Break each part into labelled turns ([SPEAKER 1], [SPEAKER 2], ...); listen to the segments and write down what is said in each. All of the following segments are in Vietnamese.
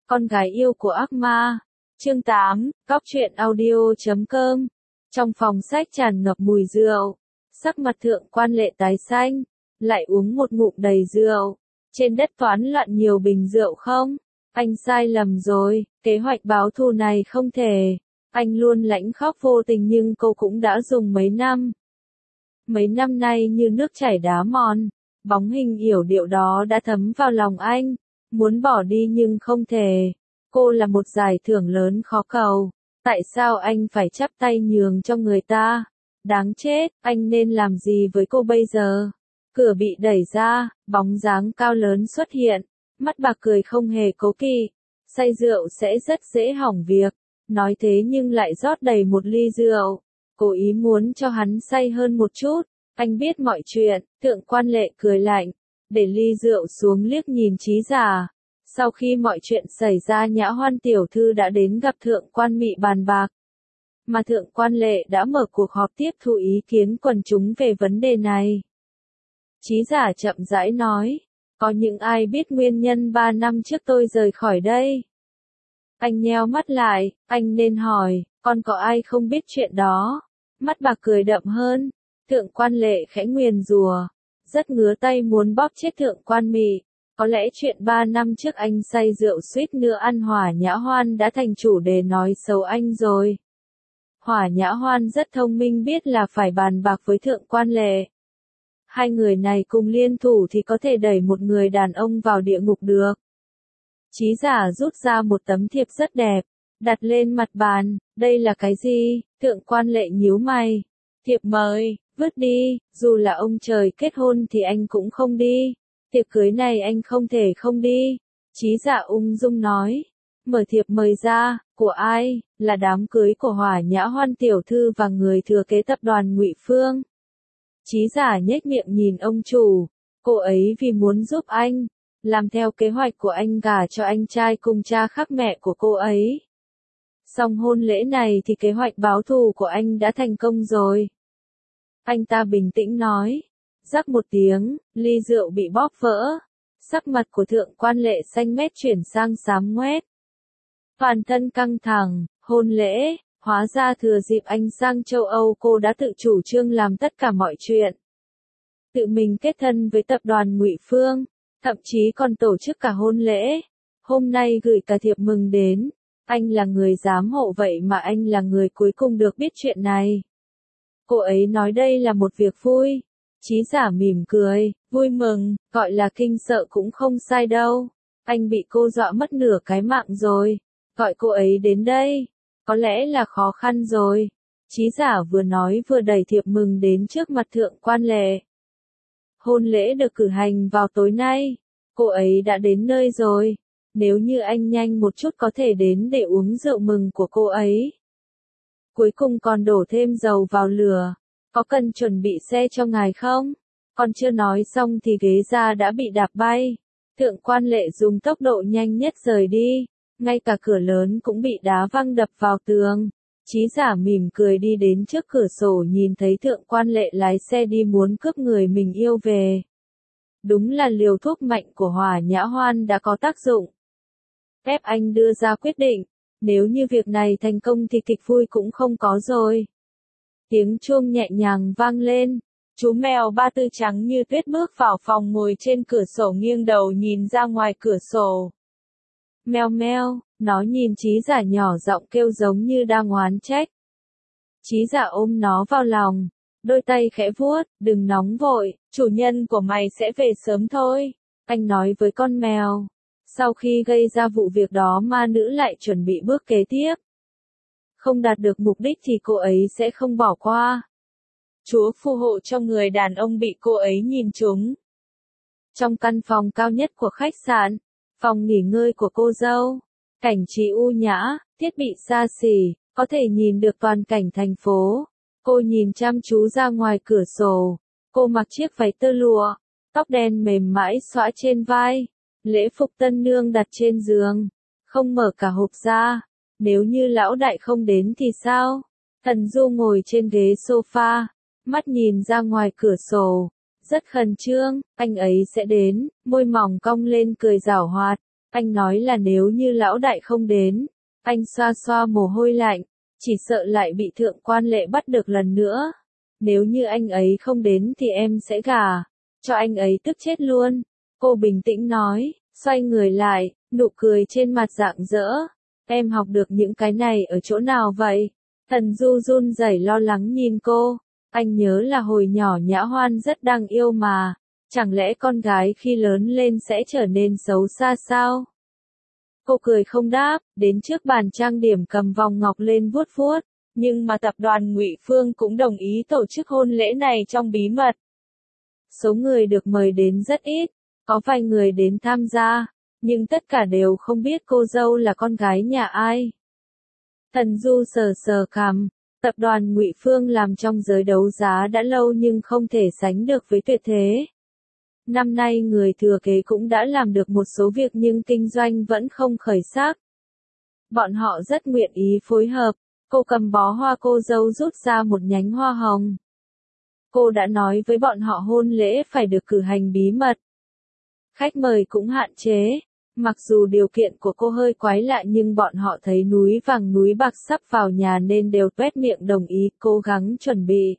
[SPEAKER 1] Con gái yêu của ác ma. Chương 8, Góc truyện audio.com. Trong phòng sách tràn ngập mùi rượu. Sắc mặt thượng quan lệ tái xanh. Lại uống một ngụm đầy rượu. Trên đất toán loạn nhiều bình rượu không? Anh sai lầm rồi, kế hoạch báo thù này không thể. Anh luôn lãnh khóc vô tình nhưng cô cũng đã dùng mấy năm. Mấy năm nay như nước chảy đá mòn. Bóng hình yểu điệu đó đã thấm vào lòng anh. Muốn bỏ đi nhưng không thể. Cô là một giải thưởng lớn khó cầu. Tại sao anh phải chắp tay nhường cho người ta? Đáng chết, anh nên làm gì với cô bây giờ? Cửa bị đẩy ra, bóng dáng cao lớn xuất hiện. Mắt bạc cười không hề cố kỵ. Say rượu sẽ rất dễ hỏng việc. Nói thế nhưng lại rót đầy một ly rượu. Cố ý muốn cho hắn say hơn một chút. Anh biết mọi chuyện, thượng quan lệ cười lạnh. Để ly rượu xuống liếc nhìn Trí Giả. Sau khi mọi chuyện xảy ra Nhã Hoan tiểu thư đã đến gặp thượng quan Mị bàn bạc. Mà thượng quan lệ đã mở cuộc họp tiếp thu ý kiến quần chúng về vấn đề này. Trí Giả chậm rãi nói. Có những ai biết nguyên nhân 3 năm trước tôi rời khỏi đây? Anh nheo mắt lại, anh nên hỏi, còn có ai không biết chuyện đó? Mắt bạc cười đậm hơn. Thượng quan lệ khẽ nguyền rủa. Rất ngứa tay muốn bóp chết thượng quan Mị. Có lẽ chuyện 3 năm trước anh say rượu suýt nữa ăn Hỏa Nhã Hoan đã thành chủ đề nói xấu anh rồi. Hỏa Nhã Hoan rất thông minh biết là phải bàn bạc với thượng quan lệ. Hai người này cùng liên thủ thì có thể đẩy một người đàn ông vào địa ngục được. Trí Giả rút ra một tấm thiệp rất đẹp, đặt lên mặt bàn. Đây là cái gì? Thượng quan lệ nhíu mày. Thiệp mời, vứt đi, dù là ông trời kết hôn thì anh cũng không đi. Tiệc cưới này anh không thể không đi. Trí Giả ung dung nói. Mở thiệp mời ra, của ai? Là đám cưới của Hỏa Nhã Hoan tiểu thư và người thừa kế tập đoàn Ngụy Phương. Trí Giả nhếch miệng nhìn ông chủ. Cô ấy vì muốn giúp anh, làm theo kế hoạch của anh gả cho anh trai cùng cha khác mẹ của cô ấy. Xong hôn lễ này thì kế hoạch báo thù của anh đã thành công rồi. Anh ta bình tĩnh nói. Rắc một tiếng, ly rượu bị bóp vỡ. Sắc mặt của thượng quan lệ xanh mét chuyển sang xám ngoét. Toàn thân căng thẳng, hôn lễ, hóa ra thừa dịp anh sang châu Âu cô đã tự chủ trương làm tất cả mọi chuyện. Tự mình kết thân với tập đoàn Ngụy Phương, thậm chí còn tổ chức cả hôn lễ. Hôm nay gửi cả thiệp mừng đến. Anh là người giám hộ vậy mà anh là người cuối cùng được biết chuyện này. Cô ấy nói đây là một việc vui. Trí Giả mỉm cười, vui mừng, gọi là kinh sợ cũng không sai đâu. Anh bị cô dọa mất nửa cái mạng rồi. Gọi cô ấy đến đây. Có lẽ là khó khăn rồi. Trí Giả vừa nói vừa đẩy thiệp mừng đến trước mặt thượng quan lệ. Hôn lễ được cử hành vào tối nay. Cô ấy đã đến nơi rồi. Nếu như anh nhanh một chút có thể đến để uống rượu mừng của cô ấy. Cuối cùng còn đổ thêm dầu vào lửa. Có cần chuẩn bị xe cho ngài không? Còn chưa nói xong thì ghế ra đã bị đạp bay. Thượng quan lệ dùng tốc độ nhanh nhất rời đi. Ngay cả cửa lớn cũng bị đá văng đập vào tường. Trí Giả mỉm cười đi đến trước cửa sổ nhìn thấy thượng quan lệ lái xe đi muốn cướp người mình yêu về. Đúng là liều thuốc mạnh của Hỏa Nhã Hoan đã có tác dụng. Ép anh đưa ra quyết định. Nếu như việc này thành công thì kịch vui cũng không có rồi. Tiếng chuông nhẹ nhàng vang lên. Chú mèo ba tư trắng như tuyết bước vào phòng ngồi trên cửa sổ nghiêng đầu nhìn ra ngoài cửa sổ. Meo meo, nó nhìn Trí Giả nhỏ giọng kêu giống như đang oán trách. Trí Giả ôm nó vào lòng, đôi tay khẽ vuốt, đừng nóng vội, chủ nhân của mày sẽ về sớm thôi, anh nói với con mèo. Sau khi gây ra vụ việc đó ma nữ lại chuẩn bị bước kế tiếp. Không đạt được mục đích thì cô ấy sẽ không bỏ qua. Chúa phù hộ cho người đàn ông bị cô ấy nhìn trúng. Trong căn phòng cao nhất của khách sạn, phòng nghỉ ngơi của cô dâu, cảnh trí u nhã, thiết bị xa xỉ, có thể nhìn được toàn cảnh thành phố. Cô nhìn chăm chú ra ngoài cửa sổ. Cô mặc chiếc váy tơ lụa, tóc đen mềm mãi xõa trên vai, lễ phục tân nương đặt trên giường, không mở cả hộp ra. Nếu như lão đại không đến thì sao? Thần Du ngồi trên ghế sofa, mắt nhìn ra ngoài cửa sổ, rất khẩn trương, anh ấy sẽ đến, môi mỏng cong lên cười giảo hoạt. Anh nói là nếu như lão đại không đến, anh xoa xoa mồ hôi lạnh, chỉ sợ lại bị thượng quan lệ bắt được lần nữa. Nếu như anh ấy không đến thì em sẽ gả cho anh ấy tức chết luôn. Cô bình tĩnh nói, xoay người lại, nụ cười trên mặt rạng rỡ. Em học được những cái này ở chỗ nào vậy? Thần Du run rẩy lo lắng nhìn cô. Anh nhớ là hồi nhỏ Nhã Hoan rất đáng yêu mà. Chẳng lẽ con gái khi lớn lên sẽ trở nên xấu xa sao? Cô cười không đáp, đến trước bàn trang điểm cầm vòng ngọc lên vuốt vuốt. Nhưng mà tập đoàn Ngụy Phương cũng đồng ý tổ chức hôn lễ này trong bí mật. Số người được mời đến rất ít, có vài người đến tham gia, nhưng tất cả đều không biết cô dâu là con gái nhà ai. Thần Du sờ sờ cằm, tập đoàn Ngụy Phương làm trong giới đấu giá đã lâu nhưng không thể sánh được với Tuyệt Thế. Năm nay người thừa kế cũng đã làm được một số việc nhưng kinh doanh vẫn không khởi sắc. Bọn họ rất nguyện ý phối hợp, cô cầm bó hoa cô dâu rút ra một nhánh hoa hồng. Cô đã nói với bọn họ hôn lễ phải được cử hành bí mật. Khách mời cũng hạn chế, mặc dù điều kiện của cô hơi quái lạ nhưng bọn họ thấy núi vàng núi bạc sắp vào nhà nên đều tuét miệng đồng ý, cố gắng chuẩn bị.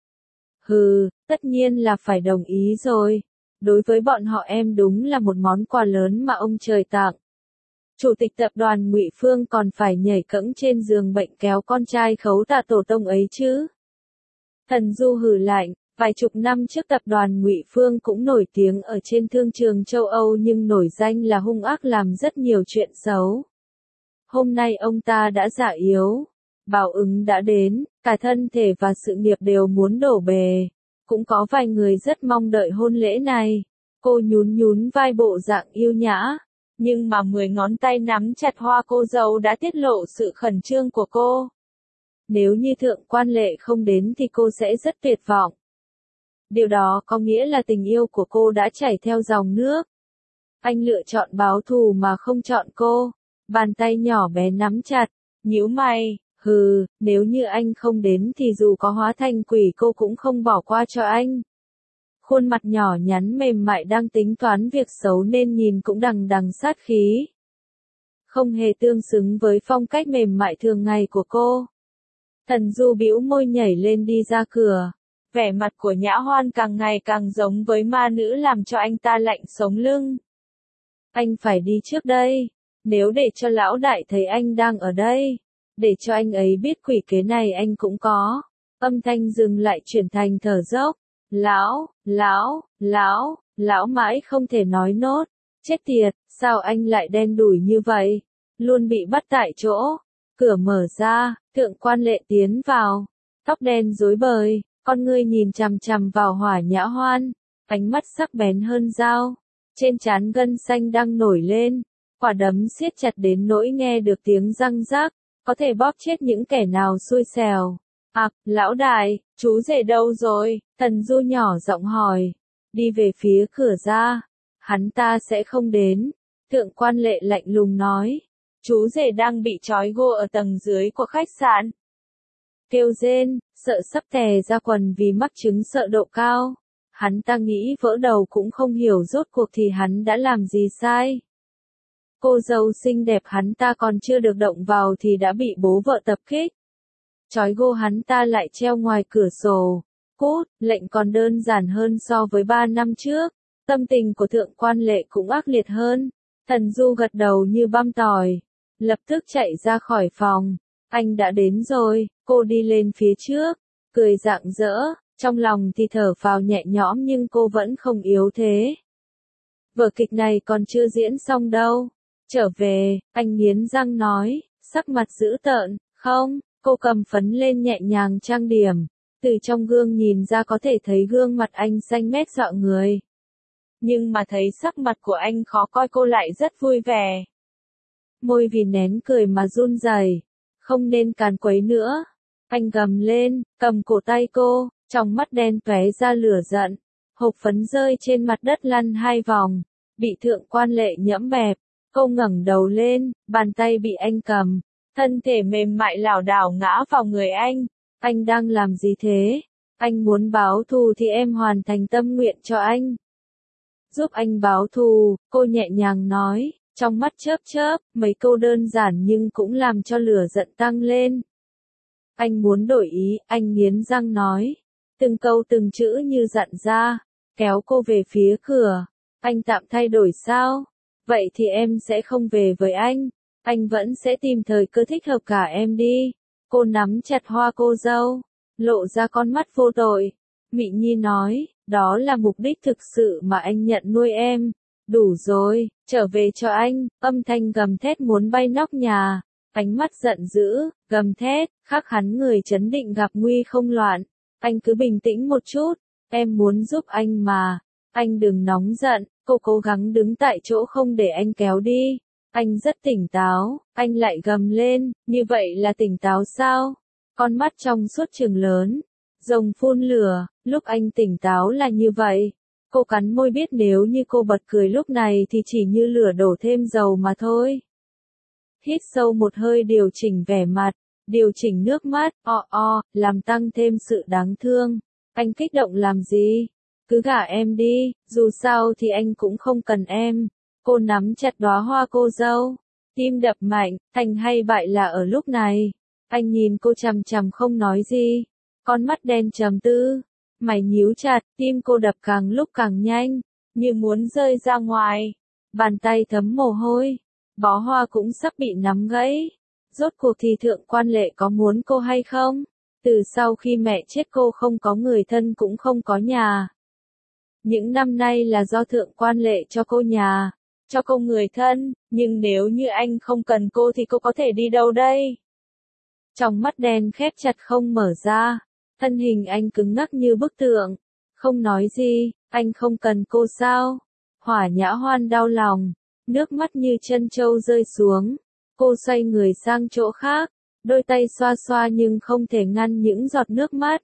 [SPEAKER 1] Hừ, tất nhiên là phải đồng ý rồi. Đối với bọn họ em đúng là một món quà lớn mà ông trời tặng. Chủ tịch tập đoàn Ngụy Phương còn phải nhảy cẫng trên giường bệnh kéo con trai khấu tạ tổ tông ấy chứ. Thần Du hừ lạnh, vài chục năm trước tập đoàn Ngụy Phương cũng nổi tiếng ở trên thương trường châu Âu nhưng nổi danh là hung ác làm rất nhiều chuyện xấu. Hôm nay ông ta đã già yếu, báo ứng đã đến, cả thân thể và sự nghiệp đều muốn đổ bề. Cũng có vài người rất mong đợi hôn lễ này. Cô nhún nhún vai bộ dạng yêu nhã. Nhưng mà 10 ngón tay nắm chặt hoa cô dâu đã tiết lộ sự khẩn trương của cô. Nếu như thượng quan lệ không đến thì cô sẽ rất tuyệt vọng. Điều đó có nghĩa là tình yêu của cô đã chảy theo dòng nước. Anh lựa chọn báo thù mà không chọn cô. Bàn tay nhỏ bé nắm chặt, nhíu mày. Hừ, nếu như anh không đến thì dù có hóa thành quỷ cô cũng không bỏ qua cho anh. Khuôn mặt nhỏ nhắn mềm mại đang tính toán việc xấu nên nhìn cũng đằng đằng sát khí. Không hề tương xứng với phong cách mềm mại thường ngày của cô. Thần Du bĩu môi nhảy lên đi ra cửa. Vẻ mặt của Nhã Hoan càng ngày càng giống với ma nữ làm cho anh ta lạnh sống lưng. Anh phải đi trước đây. Nếu để cho lão đại thấy anh đang ở đây. Để cho anh ấy biết quỷ kế này anh cũng có. Âm thanh dừng lại chuyển thành thở dốc. Lão mãi không thể nói nốt. Chết tiệt, sao anh lại đen đủi như vậy? Luôn bị bắt tại chỗ. Cửa mở ra, thượng quan lệ tiến vào. Tóc đen rối bời, con ngươi nhìn chằm chằm vào Hỏa Nhã Hoan. Ánh mắt sắc bén hơn dao. Trên trán gân xanh đang nổi lên. Quả đấm siết chặt đến nỗi nghe được tiếng răng rác. Có thể bóp chết những kẻ nào xui xẻo. À, lão đại, chú rể đâu rồi? Thần Du nhỏ giọng hỏi. Đi về phía cửa ra. Hắn ta sẽ không đến. Thượng quan lệ lạnh lùng nói. Chú rể đang bị trói gô ở tầng dưới của khách sạn. Kêu rên, sợ sắp tè ra quần vì mắc chứng sợ độ cao. Hắn ta nghĩ vỡ đầu cũng không hiểu rốt cuộc thì hắn đã làm gì sai. Cô dâu xinh đẹp hắn ta còn chưa được động vào thì đã bị bố vợ tập kích. Trói gô hắn ta lại treo ngoài cửa sổ. Cút, lệnh còn đơn giản hơn so với 3 năm trước. Tâm tình của thượng quan lệ cũng ác liệt hơn. Thần Du gật đầu như băm tỏi. Lập tức chạy ra khỏi phòng. Anh đã đến rồi, cô đi lên phía trước. Cười rạng rỡ, trong lòng thì thở phào nhẹ nhõm nhưng cô vẫn không yếu thế. Vở kịch này còn chưa diễn xong đâu. Trở về, anh nghiến răng nói, sắc mặt dữ tợn, không, cô cầm phấn lên nhẹ nhàng trang điểm. Từ trong gương nhìn ra có thể thấy gương mặt anh xanh mét dọa người. Nhưng mà thấy sắc mặt của anh khó coi cô lại rất vui vẻ. Môi vì nén cười mà run rẩy, không nên càn quấy nữa. Anh gầm lên, cầm cổ tay cô, trong mắt đen tóe ra lửa giận. Hộp phấn rơi trên mặt đất lăn 2 vòng, bị thượng quan lệ nhẫm bẹp. Cô ngẩng đầu lên, bàn tay bị anh cầm, thân thể mềm mại lảo đảo ngã vào người anh. Anh đang làm gì thế? Anh muốn báo thù thì em hoàn thành tâm nguyện cho anh. Giúp anh báo thù, cô nhẹ nhàng nói, Trong mắt chớp chớp, mấy câu đơn giản nhưng cũng làm cho lửa giận tăng lên. Anh muốn đổi ý, anh nghiến răng nói. Từng câu từng chữ như dặn ra, kéo cô về phía cửa. Anh tạm thay đổi sao? Vậy thì em sẽ không về với anh vẫn sẽ tìm thời cơ thích hợp cả em đi. Cô nắm chặt hoa cô dâu, lộ ra con mắt vô tội. Mị Nhi nói, đó là mục đích thực sự mà anh nhận nuôi em. Đủ rồi, trở về cho anh, âm thanh gầm thét muốn bay nóc nhà. Ánh mắt giận dữ, gầm thét, khắc hắn người chấn định gặp nguy không loạn. Anh cứ bình tĩnh một chút, em muốn giúp anh mà. Anh đừng nóng giận, cô cố gắng đứng tại chỗ không để anh kéo đi. Anh rất tỉnh táo, anh lại gầm lên, như vậy là tỉnh táo sao? Con mắt trong suốt trừng lớn, rồng phun lửa, lúc anh tỉnh táo là như vậy. Cô cắn môi biết nếu như cô bật cười lúc này thì chỉ như lửa đổ thêm dầu mà thôi. Hít sâu một hơi điều chỉnh vẻ mặt, điều chỉnh nước mắt, làm tăng thêm sự đáng thương. Anh kích động làm gì? Cứ gả em đi, dù sao thì anh cũng không cần em. Cô nắm chặt đóa hoa cô dâu, tim đập mạnh, thành hay bại là ở lúc này. Anh nhìn cô chằm chằm không nói gì, con mắt đen trầm tư, mày nhíu chặt, tim cô đập càng lúc càng nhanh, như muốn rơi ra ngoài. Bàn tay thấm mồ hôi, bó hoa cũng sắp bị nắm gãy. Rốt cuộc thì thượng quan lệ có muốn cô hay không? Từ sau khi mẹ chết cô không có người thân cũng không có nhà. Những năm nay là do thượng quan lệ cho cô nhà, cho cô người thân, nhưng nếu như anh không cần cô thì cô có thể đi đâu đây? Trong mắt đen khép chặt không mở ra, thân hình anh cứng ngắc như bức tượng, không nói gì, anh không cần cô sao? Hỏa Nhã Hoan đau lòng, nước mắt như chân trâu rơi xuống, cô xoay người sang chỗ khác, đôi tay xoa xoa nhưng không thể ngăn những giọt nước mắt.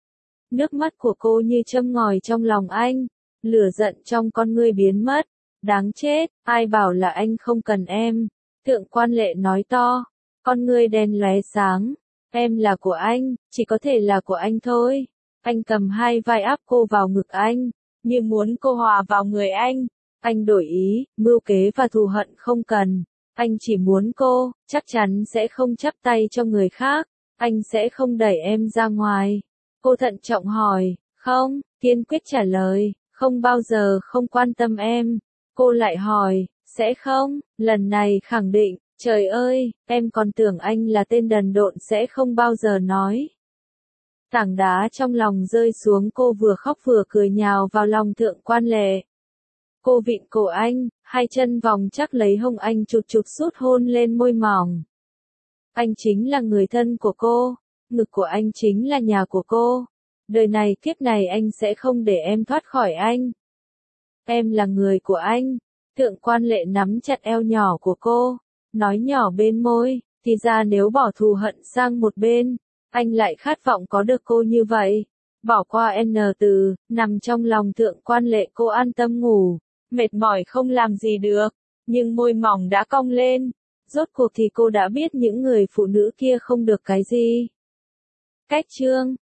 [SPEAKER 1] Nước mắt của cô như châm ngòi trong lòng anh, lửa giận trong con ngươi biến mất. Đáng chết, ai bảo là anh không cần em. Thượng quan lệ nói to, con ngươi đen lóe sáng. Em là của anh, chỉ có thể là của anh thôi. Anh cầm hai vai áp cô vào ngực anh, như muốn cô hòa vào người anh. Anh đổi ý, mưu kế và thù hận không cần. Anh chỉ muốn cô, chắc chắn sẽ không chắp tay cho người khác. Anh sẽ không đẩy em ra ngoài. Cô thận trọng hỏi, không, kiên quyết trả lời, không bao giờ không quan tâm em. Cô lại hỏi, sẽ không, lần này khẳng định, trời ơi, em còn tưởng anh là tên đần độn sẽ không bao giờ nói. Tảng đá trong lòng rơi xuống cô vừa khóc vừa cười nhào vào lòng thượng quan lệ. Cô vịn cổ anh, hai chân vòng chắc lấy hông anh chụp chụp sút hôn lên môi mỏng. Anh chính là người thân của cô, ngực của anh chính là nhà của cô. Đời này kiếp này anh sẽ không để em thoát khỏi anh. Em là người của anh. Thượng quan lệ nắm chặt eo nhỏ của cô, nói nhỏ bên môi, thì ra nếu bỏ thù hận sang một bên, anh lại khát vọng có được cô như vậy. Bỏ qua N từ, nằm trong lòng thượng quan lệ cô an tâm ngủ, mệt mỏi không làm gì được, nhưng môi mỏng đã cong lên. Rốt cuộc thì cô đã biết những người phụ nữ kia không được cái gì. Cách chương